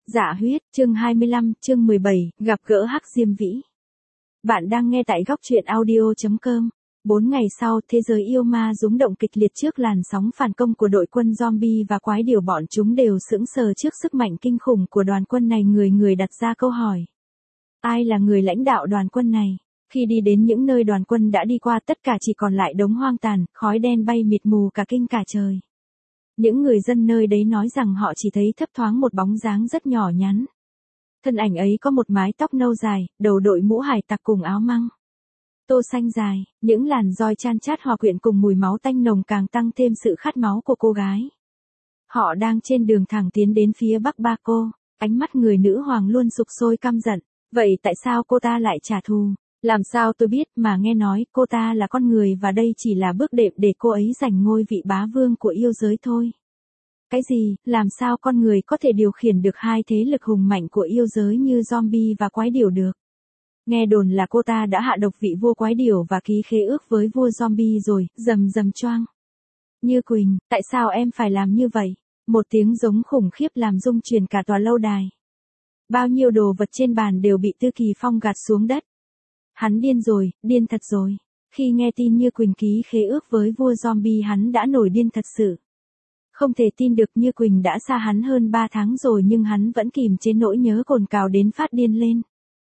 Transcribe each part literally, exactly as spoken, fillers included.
Dạ huyết, chương hai mươi lăm, chương mười bảy, gặp gỡ Hắc Diêm Vĩ. Bạn đang nghe tại góc truyện audio chấm com. Bốn ngày sau, thế giới yêu ma rúng động kịch liệt trước làn sóng phản công của đội quân zombie và quái điểu, bọn chúng đều sững sờ trước sức mạnh kinh khủng của đoàn quân này. Người người đặt ra câu hỏi. Ai là người lãnh đạo đoàn quân này? Khi đi đến những nơi đoàn quân đã đi qua, tất cả chỉ còn lại đống hoang tàn, khói đen bay mịt mù cả kinh cả trời. Những người dân nơi đấy nói rằng họ chỉ thấy thấp thoáng một bóng dáng rất nhỏ nhắn. Thân ảnh ấy có một mái tóc nâu dài, đầu đội mũ hải tặc cùng áo măng tô xanh dài, những làn roi chan chát hòa quyện cùng mùi máu tanh nồng càng tăng thêm sự khát máu của cô gái. Họ đang trên đường thẳng tiến đến phía Bắc Ba Cô, ánh mắt người nữ hoàng luôn sục sôi căm giận. Vậy tại sao cô ta lại trả thù? Làm sao tôi biết, mà nghe nói cô ta là con người và đây chỉ là bước đệm để cô ấy giành ngôi vị bá vương của yêu giới thôi. Cái gì, làm sao con người có thể điều khiển được hai thế lực hùng mạnh của yêu giới như zombie và quái điểu được? Nghe đồn là cô ta đã hạ độc vị vua quái điểu và ký khế ước với vua zombie rồi, rầm rầm choang. Như Quỳnh, tại sao em phải làm như vậy? Một tiếng giống khủng khiếp làm rung chuyển cả tòa lâu đài. Bao nhiêu đồ vật trên bàn đều bị Tư Kỳ Phong gạt xuống đất. Hắn điên rồi, điên thật rồi. Khi nghe tin Như Quỳnh ký khế ước với vua zombie, hắn đã nổi điên thật sự. Không thể tin được, Như Quỳnh đã xa hắn hơn ba tháng rồi nhưng hắn vẫn kìm chế nỗi nhớ cồn cào đến phát điên lên.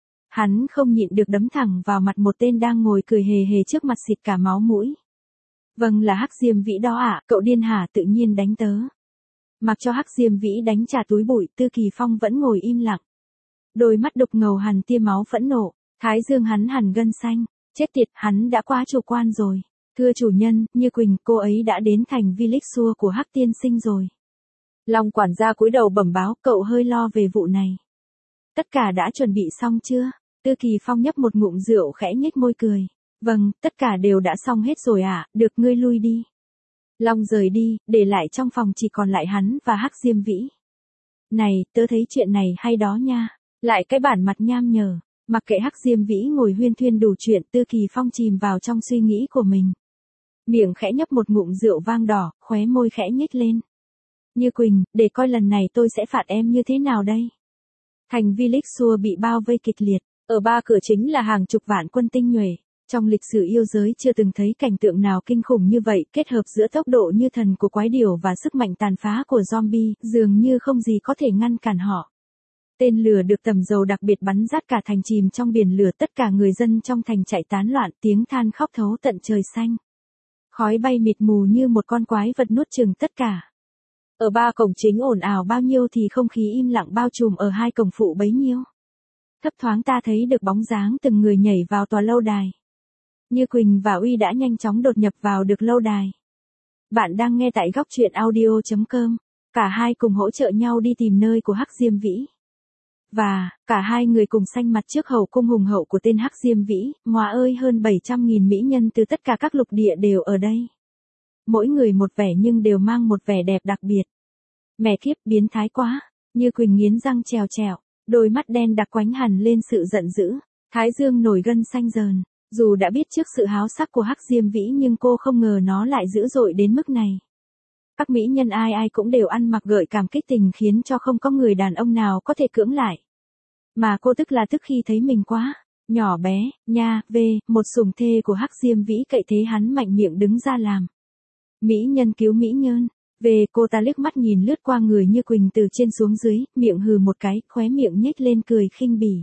Hắn không nhịn được đấm thẳng vào mặt một tên đang ngồi cười hề hề trước mặt xịt cả máu mũi. Vâng, là Hắc Diêm Vĩ đó ạ, à, cậu điên hả? Tự nhiên đánh tớ. Mặc cho Hắc Diêm Vĩ đánh trả túi bụi, Tư Kỳ Phong vẫn ngồi im lặng. Đôi mắt đục ngầu hằn tia máu phẫn nộ, thái dương hắn hằn gân xanh. Chết tiệt, hắn đã quá chủ quan rồi. Thưa chủ nhân, Như Quỳnh, cô ấy đã đến thành Village Xua của Hắc tiên sinh rồi. Long quản gia cúi đầu bẩm báo, cậu hơi lo về vụ này. Tất cả đã chuẩn bị xong chưa? Tư Kỳ Phong nhấp một ngụm rượu khẽ nhếch môi cười. Vâng, tất cả đều đã xong hết rồi ạ, à, được, ngươi lui đi. Long rời đi, để lại trong phòng chỉ còn lại hắn và Hắc Diêm Vĩ. Này, tớ thấy chuyện này hay đó nha. Lại cái bản mặt nham nhở. Mặc kệ Hắc Diêm Vĩ ngồi huyên thuyên đủ chuyện, Tư Kỳ Phong chìm vào trong suy nghĩ của mình. Miệng khẽ nhấp một ngụm rượu vang đỏ, khóe môi khẽ nhếch lên. Như Quỳnh, để coi lần này tôi sẽ phạt em như thế nào đây. Thành Village Xua bị bao vây kịch liệt, ở ba cửa chính là hàng chục vạn quân tinh nhuệ. Trong lịch sử yêu giới chưa từng thấy cảnh tượng nào kinh khủng như vậy, kết hợp giữa tốc độ như thần của quái điểu và sức mạnh tàn phá của zombie, dường như không gì có thể ngăn cản họ. Tên lửa được tầm dầu đặc biệt bắn rát cả thành chìm trong biển lửa, tất cả người dân trong thành chạy tán loạn, tiếng than khóc thấu tận trời xanh. Khói bay mịt mù như một con quái vật nuốt chửng tất cả. Ở ba cổng chính ồn ào bao nhiêu thì không khí im lặng bao trùm ở hai cổng phụ bấy nhiêu. Thấp thoáng ta thấy được bóng dáng từng người nhảy vào tòa lâu đài. Như Quỳnh và Uy đã nhanh chóng đột nhập vào được lâu đài. Bạn đang nghe tại góc truyện audio chấm com. Cả hai cùng hỗ trợ nhau đi tìm nơi của Hắc Diêm Vĩ. Và, cả hai người cùng sanh mặt trước hậu cung hùng hậu của tên Hắc Diêm Vĩ. Ngoà ơi, hơn bảy trăm nghìn mỹ nhân từ tất cả các lục địa đều ở đây. Mỗi người một vẻ nhưng đều mang một vẻ đẹp đặc biệt. Mẹ kiếp, biến thái quá. Như Quỳnh nghiến răng trèo trèo, đôi mắt đen đặc quánh hẳn lên sự giận dữ. Thái dương nổi gân xanh dờn. Dù đã biết trước sự háo sắc của Hắc Diêm Vĩ nhưng cô không ngờ nó lại dữ dội đến mức này. Các mỹ nhân ai ai cũng đều ăn mặc gợi cảm kích tình khiến cho không có người đàn ông nào có thể cưỡng lại. Mà cô tức là tức khi thấy mình quá nhỏ bé, nha, về, một sủng thê của Hắc Diêm Vĩ, cậy thế hắn mạnh miệng đứng ra làm. Mỹ nhân cứu mỹ nhân. Về, cô ta liếc mắt nhìn lướt qua người Như Quỳnh từ trên xuống dưới, miệng hừ một cái, khóe miệng nhếch lên cười khinh bỉ.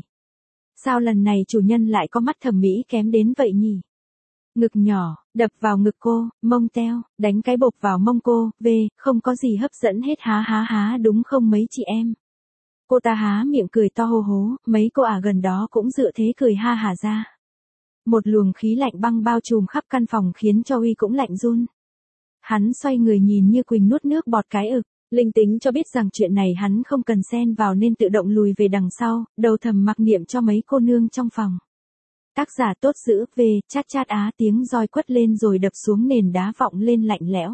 Sao lần này chủ nhân lại có mắt thẩm mỹ kém đến vậy nhỉ? Ngực nhỏ, đập vào ngực cô, mông teo, đánh cái bộp vào mông cô, về, không có gì hấp dẫn hết, há há há, đúng không mấy chị em? Cô ta há miệng cười to hô hố, mấy cô ả gần đó cũng dựa thế cười ha hả ra. Một luồng khí lạnh băng bao trùm khắp căn phòng khiến cho Uy cũng lạnh run. Hắn xoay người nhìn Như Quỳnh nuốt nước bọt cái ực, linh tính cho biết rằng chuyện này hắn không cần xen vào nên tự động lùi về đằng sau, đầu thầm mặc niệm cho mấy cô nương trong phòng. Tác giả tốt dữ, về, chát chát á, tiếng roi quất lên rồi đập xuống nền đá vọng lên lạnh lẽo.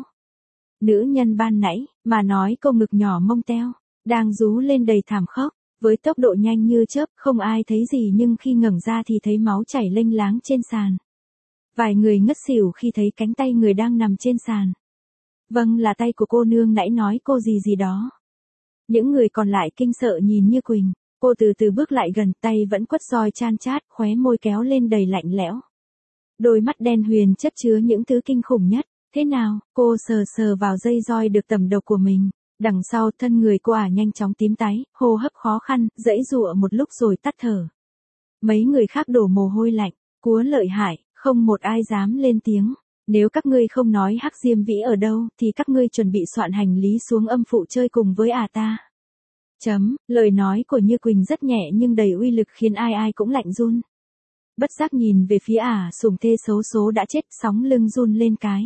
Nữ nhân ban nãy, mà nói câu ngực nhỏ mông teo, đang rú lên đầy thảm khốc, với tốc độ nhanh như chớp, không ai thấy gì nhưng khi ngẩng ra thì thấy máu chảy lênh láng trên sàn. Vài người ngất xỉu khi thấy cánh tay người đang nằm trên sàn. Vâng, là tay của cô nương nãy nói cô gì gì đó. Những người còn lại kinh sợ nhìn Như Quỳnh, cô từ từ bước lại gần, tay vẫn quất roi chan chát, khóe môi kéo lên đầy lạnh lẽo. Đôi mắt đen huyền chất chứa những thứ kinh khủng nhất. Thế nào, cô sờ sờ vào dây roi được tẩm độc của mình. Đằng sau thân người cô ả nhanh chóng tím tái, hô hấp khó khăn, giãy giụa một lúc rồi tắt thở. Mấy người khác đổ mồ hôi lạnh, cúa lợi hại, không một ai dám lên tiếng. Nếu các ngươi không nói Hắc Diêm Vĩ ở đâu, thì các ngươi chuẩn bị soạn hành lý xuống âm phụ chơi cùng với ả ta. Chấm, lời nói của Như Quỳnh rất nhẹ nhưng đầy uy lực khiến ai ai cũng lạnh run. Bất giác nhìn về phía ả sùng thê xấu số đã chết, sóng lưng run lên cái.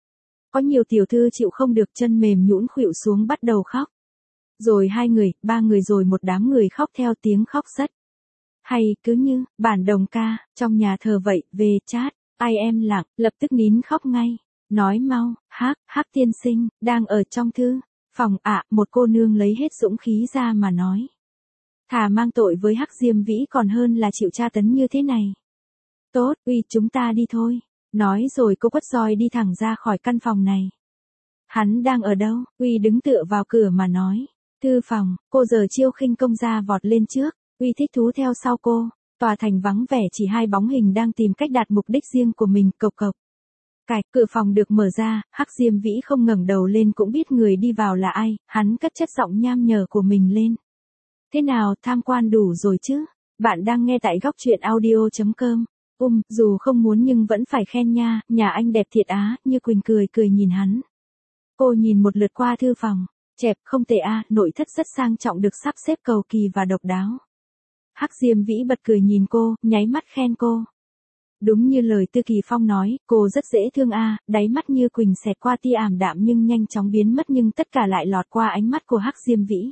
Có nhiều tiểu thư chịu không được, chân mềm nhũn khuỵu xuống bắt đầu khóc. Rồi hai người, ba người rồi một đám người khóc theo tiếng khóc rất. Hay cứ như, bản đồng ca, trong nhà thờ vậy, về chat, ai em lặng, lập tức nín khóc ngay. Nói mau, Hắc, Hắc tiên sinh, đang ở trong thư. Phòng ạ, một cô nương lấy hết dũng khí ra mà nói. Thà mang tội với Hắc Diêm Vĩ còn hơn là chịu tra tấn như thế này. Tốt, uy chúng ta đi thôi. Nói rồi cô quất roi đi thẳng ra khỏi căn phòng này. Hắn đang ở đâu? Uy đứng tựa vào cửa mà nói. Thư phòng, cô giờ chiêu khinh công ra vọt lên trước. Uy thích thú theo sau cô. Tòa thành vắng vẻ chỉ hai bóng hình đang tìm cách đạt mục đích riêng của mình, cộc cộc. Cạch, cửa phòng được mở ra, Hắc Diêm Vĩ không ngẩng đầu lên cũng biết người đi vào là ai, hắn cất chất giọng nham nhở của mình lên. Thế nào, tham quan đủ rồi chứ? Bạn đang nghe tại góc truyện audio chấm com. Um, dù không muốn nhưng vẫn phải khen nha, nhà anh đẹp thiệt á, Như Quỳnh cười cười nhìn hắn. Cô nhìn một lượt qua thư phòng, chẹp, không tệ a, nội thất rất sang trọng được sắp xếp cầu kỳ và độc đáo. Hắc Diêm Vĩ bật cười nhìn cô, nháy mắt khen cô. Đúng như lời Tư Kỳ Phong nói, cô rất dễ thương a, đáy mắt Như Quỳnh xẹt qua tia ảm đạm nhưng nhanh chóng biến mất nhưng tất cả lại lọt qua ánh mắt của Hắc Diêm Vĩ.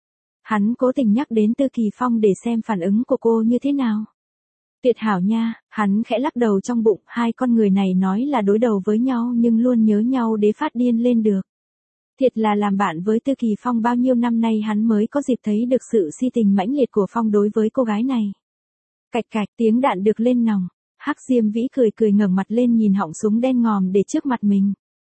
Hắn cố tình nhắc đến Tư Kỳ Phong để xem phản ứng của cô như thế nào. Tuyệt hảo nha, hắn khẽ lắc đầu trong bụng, hai con người này nói là đối đầu với nhau nhưng luôn nhớ nhau để phát điên lên được. Thiệt là làm bạn với Tư Kỳ Phong bao nhiêu năm nay hắn mới có dịp thấy được sự si tình mãnh liệt của Phong đối với cô gái này. Cạch cạch, tiếng đạn được lên nòng. Hắc Diêm Vĩ cười cười ngẩng mặt lên nhìn họng súng đen ngòm để trước mặt mình.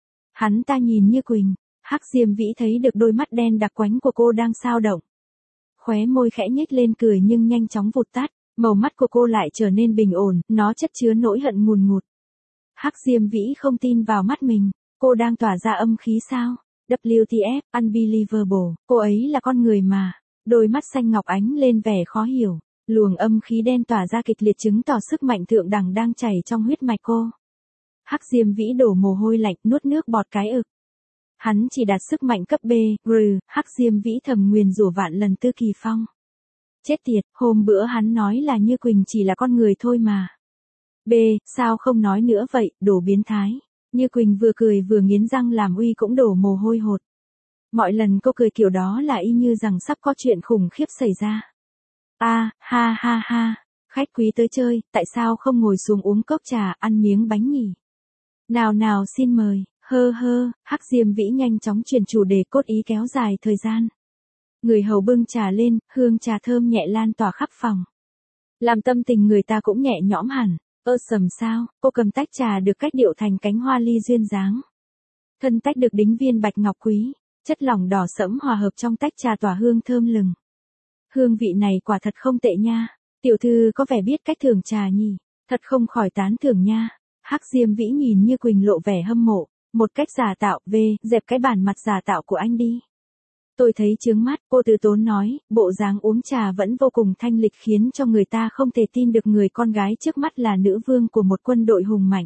Hắn ta nhìn Như Quỳnh, Hắc Diêm Vĩ thấy được đôi mắt đen đặc quánh của cô đang sao động. Khóe môi khẽ nhếch lên cười nhưng nhanh chóng vụt tắt, màu mắt của cô lại trở nên bình ổn, nó chất chứa nỗi hận ngùn ngụt. Hắc Diêm Vĩ không tin vào mắt mình, cô đang tỏa ra âm khí sao? vê tê ép, unbelievable, cô ấy là con người mà. Đôi mắt xanh ngọc ánh lên vẻ khó hiểu. Luồng âm khí đen tỏa ra kịch liệt chứng tỏ sức mạnh thượng đẳng đang chảy trong huyết mạch cô. Hắc Diêm Vĩ đổ mồ hôi lạnh, nuốt nước bọt cái ực. Hắn chỉ đạt sức mạnh cấp B, rừ, Hắc Diêm Vĩ thầm nguyền rủa vạn lần Tư Kỳ Phong. Chết tiệt, hôm bữa hắn nói là Như Quỳnh chỉ là con người thôi mà. B, sao không nói nữa vậy, đồ biến thái. Như Quỳnh vừa cười vừa nghiến răng làm Uy cũng đổ mồ hôi hột. Mọi lần cô cười kiểu đó là y như rằng sắp có chuyện khủng khiếp xảy ra. A, à, ha ha ha, khách quý tới chơi, tại sao không ngồi xuống uống cốc trà, ăn miếng bánh nhỉ? Nào nào xin mời, hơ hơ, Hắc Diêm Vĩ nhanh chóng chuyển chủ đề cốt ý kéo dài thời gian. Người hầu bưng trà lên, hương trà thơm nhẹ lan tỏa khắp phòng. Làm tâm tình người ta cũng nhẹ nhõm hẳn, ơ sầm sao, cô cầm tách trà được cách điệu thành cánh hoa ly duyên dáng. Thân tách được đính viên bạch ngọc quý, chất lỏng đỏ sẫm hòa hợp trong tách trà tỏa hương thơm lừng. Hương vị này quả thật không tệ nha, tiểu thư có vẻ biết cách thưởng trà nhỉ, thật không khỏi tán thưởng nha. Hắc Diêm Vĩ nhìn Như Quỳnh lộ vẻ hâm mộ, một cách giả tạo, về, dẹp cái bản mặt giả tạo của anh đi. Tôi thấy chướng mắt, cô từ tốn nói, bộ dáng uống trà vẫn vô cùng thanh lịch khiến cho người ta không thể tin được người con gái trước mắt là nữ vương của một quân đội hùng mạnh.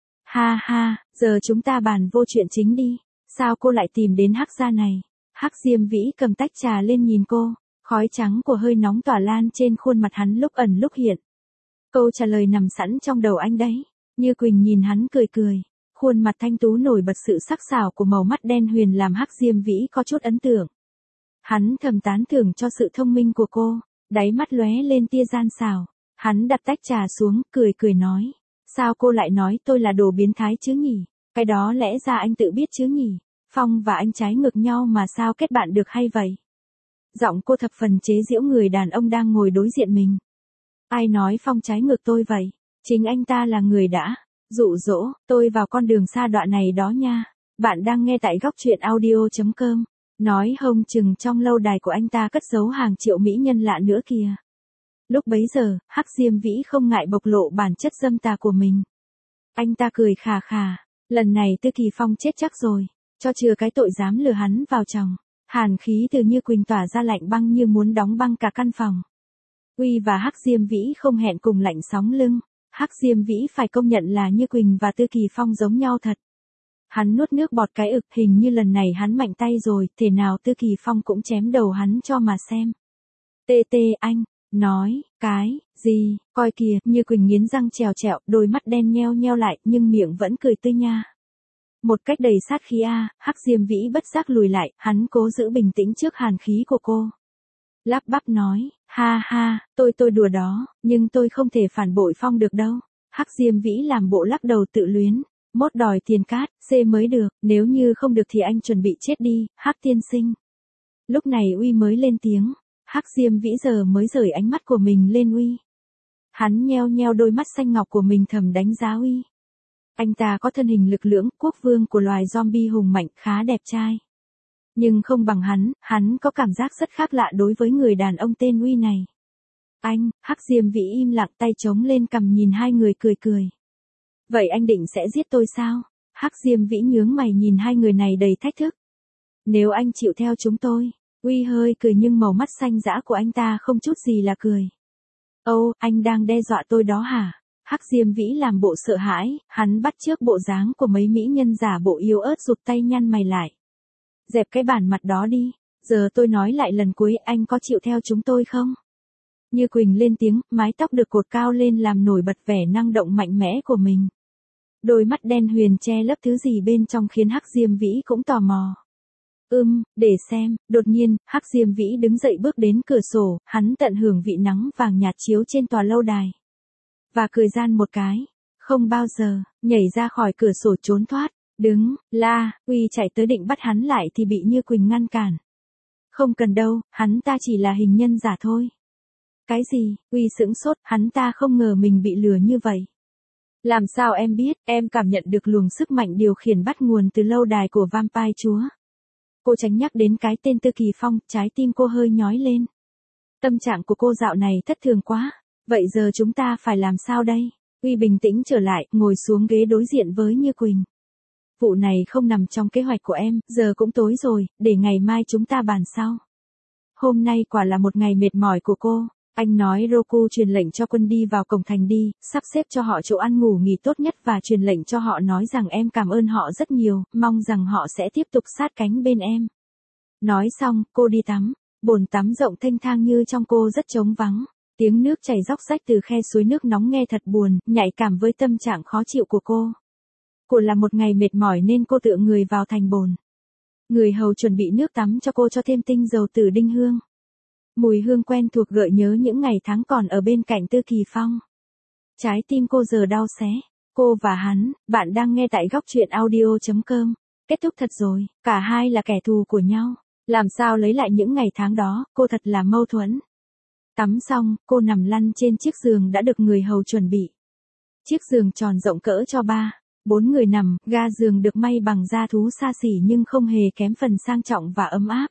Ha ha, giờ chúng ta bàn vô chuyện chính đi, sao cô lại tìm đến Hắc gia này? Hắc Diêm Vĩ cầm tách trà lên nhìn cô, khói trắng của hơi nóng tỏa lan trên khuôn mặt hắn lúc ẩn lúc hiện. Câu trả lời nằm sẵn trong đầu anh đấy. Như Quỳnh nhìn hắn cười cười, khuôn mặt thanh tú nổi bật sự sắc sảo của màu mắt đen huyền làm Hắc Diêm Vĩ có chút ấn tượng. Hắn thầm tán thưởng cho sự thông minh của cô, đáy mắt lóe lên tia gian xảo. Hắn đặt tách trà xuống, cười cười nói, sao cô lại nói tôi là đồ biến thái chứ nhỉ? Cái đó lẽ ra anh tự biết chứ nhỉ? Phong và anh trái ngược nhau mà sao kết bạn được hay vậy? Giọng cô thập phần chế giễu người đàn ông đang ngồi đối diện mình. Ai nói Phong trái ngược tôi vậy? Chính anh ta là người đã dụ dỗ tôi vào con đường xa đọa này đó nha. Bạn đang nghe tại góc truyện audio chấm com. Nói hông chừng trong lâu đài của anh ta cất giấu hàng triệu mỹ nhân lạ nữa kìa. Lúc bấy giờ, Hắc Diêm Vĩ không ngại bộc lộ bản chất dâm tà của mình. Anh ta cười khà khà, lần này Tư Kỳ Phong chết chắc rồi, cho chừa cái tội dám lừa hắn vào chồng. Hàn khí từ Như Quỳnh tỏa ra lạnh băng như muốn đóng băng cả căn phòng. Uy và Hắc Diêm Vĩ không hẹn cùng lạnh sóng lưng, Hắc Diêm Vĩ phải công nhận là Như Quỳnh và Tư Kỳ Phong giống nhau thật. Hắn nuốt nước bọt cái ực, hình như lần này hắn mạnh tay rồi, thể nào Tư Kỳ Phong cũng chém đầu hắn cho mà xem. Tê tê anh, nói, cái, gì, coi kìa, Như Quỳnh nghiến răng trèo trẹo, đôi mắt đen nheo nheo lại, nhưng miệng vẫn cười tươi nha. Một cách đầy sát khí a, Hắc Diêm Vĩ bất giác lùi lại, hắn cố giữ bình tĩnh trước hàn khí của cô. Lắp bắp nói, ha ha, tôi tôi đùa đó, nhưng tôi không thể phản bội Phong được đâu. Hắc Diêm Vĩ làm bộ lắc đầu tự luyến, mốt đòi tiền cát, xê mới được, nếu như không được thì anh chuẩn bị chết đi, Hắc tiên sinh. Lúc này Uy mới lên tiếng, Hắc Diêm Vĩ giờ mới rời ánh mắt của mình lên Uy. Hắn nheo nheo đôi mắt xanh ngọc của mình thầm đánh giá Uy. Anh ta có thân hình lực lưỡng, quốc vương của loài zombie hùng mạnh, khá đẹp trai. Nhưng không bằng hắn, hắn có cảm giác rất khác lạ đối với người đàn ông tên Uy này. Anh, Hắc Diêm Vĩ im lặng tay trống lên cằm nhìn hai người cười cười. Vậy anh định sẽ giết tôi sao? Hắc Diêm Vĩ nhướng mày nhìn hai người này đầy thách thức. Nếu anh chịu theo chúng tôi. Uy hơi cười nhưng màu mắt xanh dã của anh ta không chút gì là cười. Âu, anh đang đe dọa tôi đó hả? Hắc Diêm Vĩ làm bộ sợ hãi, hắn bắt chước bộ dáng của mấy mỹ nhân giả bộ yếu ớt rụt tay nhăn mày lại. Dẹp cái bản mặt đó đi, giờ tôi nói lại lần cuối, anh có chịu theo chúng tôi không? Như Quỳnh lên tiếng, mái tóc được cột cao lên làm nổi bật vẻ năng động mạnh mẽ của mình. Đôi mắt đen huyền che lấp thứ gì bên trong khiến Hắc Diêm Vĩ cũng tò mò. Ưm, để xem, đột nhiên, Hắc Diêm Vĩ đứng dậy bước đến cửa sổ, hắn tận hưởng vị nắng vàng nhạt chiếu trên tòa lâu đài. Và cười gian một cái, không bao giờ, nhảy ra khỏi cửa sổ trốn thoát, đứng, la, Uy chạy tới định bắt hắn lại thì bị Như Quỳnh ngăn cản. Không cần đâu, hắn ta chỉ là hình nhân giả thôi. Cái gì, Uy sững sốt, hắn ta không ngờ mình bị lừa như vậy. Làm sao em biết, em cảm nhận được luồng sức mạnh điều khiển bắt nguồn từ lâu đài của Vampire Chúa. Cô tránh nhắc đến cái tên Tư Kỳ Phong, trái tim cô hơi nhói lên. Tâm trạng của cô dạo này thất thường quá, vậy giờ chúng ta phải làm sao đây? Uy bình tĩnh trở lại, ngồi xuống ghế đối diện với Như Quỳnh. Vụ này không nằm trong kế hoạch của em, giờ cũng tối rồi, để ngày mai chúng ta bàn sau. Hôm nay quả là một ngày mệt mỏi của cô. Anh nói Roku truyền lệnh cho quân đi vào cổng thành đi, sắp xếp cho họ chỗ ăn ngủ nghỉ tốt nhất và truyền lệnh cho họ nói rằng em cảm ơn họ rất nhiều, mong rằng họ sẽ tiếp tục sát cánh bên em. Nói xong, cô đi tắm, bồn tắm rộng thênh thang như trong cô rất trống vắng, tiếng nước chảy róc rách từ khe suối nước nóng nghe thật buồn, nhạy cảm với tâm trạng khó chịu của cô. Cô là một ngày mệt mỏi nên cô tựa người vào thành bồn. Người hầu chuẩn bị nước tắm cho cô cho thêm tinh dầu tử đinh hương. Mùi hương quen thuộc gợi nhớ những ngày tháng còn ở bên cạnh Tư Kỳ Phong. Trái tim cô giờ đau xé. Cô và hắn, bạn đang nghe tại góc truyện audio chấm com. Kết thúc thật rồi, cả hai là kẻ thù của nhau. Làm sao lấy lại những ngày tháng đó, cô thật là mâu thuẫn. Tắm xong, cô nằm lăn trên chiếc giường đã được người hầu chuẩn bị. Chiếc giường tròn rộng cỡ cho ba, bốn người nằm, ga giường được may bằng da thú xa xỉ nhưng không hề kém phần sang trọng và ấm áp.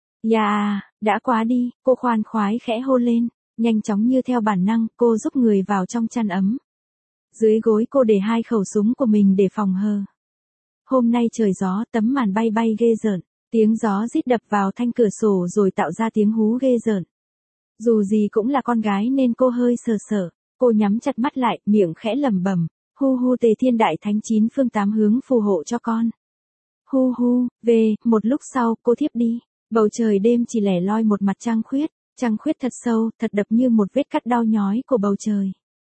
Yeah, đã quá đi, cô khoan khoái khẽ hôn lên, nhanh chóng như theo bản năng, cô giúp người vào trong chăn ấm. Dưới gối cô để hai khẩu súng của mình để phòng hờ. Hôm nay trời gió, tấm màn bay bay ghê rợn, tiếng gió rít đập vào thanh cửa sổ rồi tạo ra tiếng hú ghê rợn. Dù gì cũng là con gái nên cô hơi sờ sờ, cô nhắm chặt mắt lại, miệng khẽ lẩm bẩm, hu hu tề thiên đại thánh chín phương tám hướng phù hộ cho con. Hu hu, về, một lúc sau, cô thiếp đi. Bầu trời đêm chỉ lẻ loi một mặt trăng khuyết, trăng khuyết thật sâu, thật đập như một vết cắt đau nhói của bầu trời.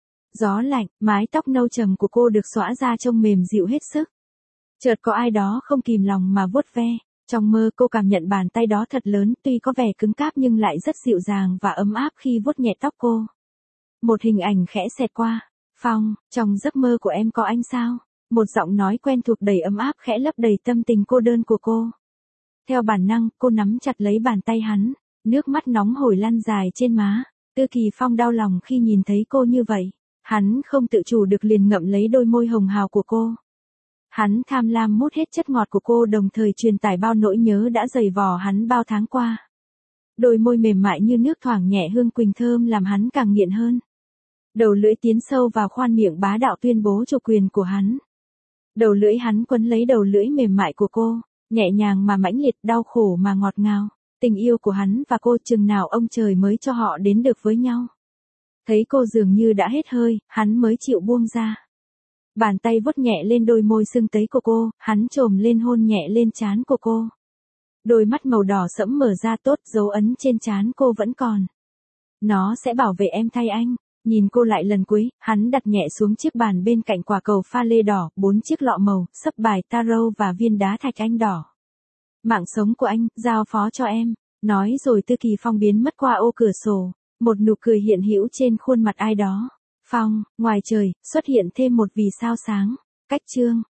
Gió lạnh, mái tóc nâu trầm của cô được xõa ra trông mềm dịu hết sức. Chợt có ai đó không kìm lòng mà vuốt ve, trong mơ cô cảm nhận bàn tay đó thật lớn, tuy có vẻ cứng cáp nhưng lại rất dịu dàng và ấm áp khi vuốt nhẹ tóc cô. Một hình ảnh khẽ xẹt qua, Phong, trong giấc mơ của em có anh sao? Một giọng nói quen thuộc đầy ấm áp khẽ lấp đầy tâm tình cô đơn của cô. Theo bản năng, cô nắm chặt lấy bàn tay hắn, nước mắt nóng hổi lăn dài trên má. Tư Kỳ Phong đau lòng khi nhìn thấy cô như vậy. Hắn không tự chủ được liền ngậm lấy đôi môi hồng hào của cô. Hắn Hắn tham lam mút hết chất ngọt của cô, đồng thời truyền tải bao nỗi nhớ đã dày vò hắn bao tháng qua. Đôi môi mềm mại như nước thoảng nhẹ hương quỳnh thơm làm hắn càng nghiện hơn. Đầu lưỡi tiến sâu vào khoan miệng bá đạo tuyên bố chủ quyền của hắn. Đầu lưỡi hắn quấn lấy đầu lưỡi mềm mại của cô, nhẹ nhàng mà mãnh liệt, đau khổ mà ngọt ngào. Tình yêu của hắn và cô chừng nào ông trời mới cho họ đến được với nhau. Thấy cô dường như đã hết hơi, hắn mới chịu buông ra. Bàn tay vuốt nhẹ lên đôi môi sưng tấy của cô, hắn chồm lên hôn nhẹ lên trán của cô. Đôi mắt màu đỏ sẫm mở ra, tốt, dấu ấn trên trán cô vẫn còn. Nó sẽ bảo vệ em thay anh. Nhìn cô lại lần cuối, hắn đặt nhẹ xuống chiếc bàn bên cạnh quả cầu pha lê đỏ, bốn chiếc lọ màu, sấp bài tarot và viên đá thạch anh đỏ. Mạng sống của anh, giao phó cho em. Nói rồi Tư Kỳ Phong biến mất qua ô cửa sổ. Một nụ cười hiện hữu trên khuôn mặt ai đó. Phong, ngoài trời, xuất hiện thêm một vì sao sáng. Cách chương.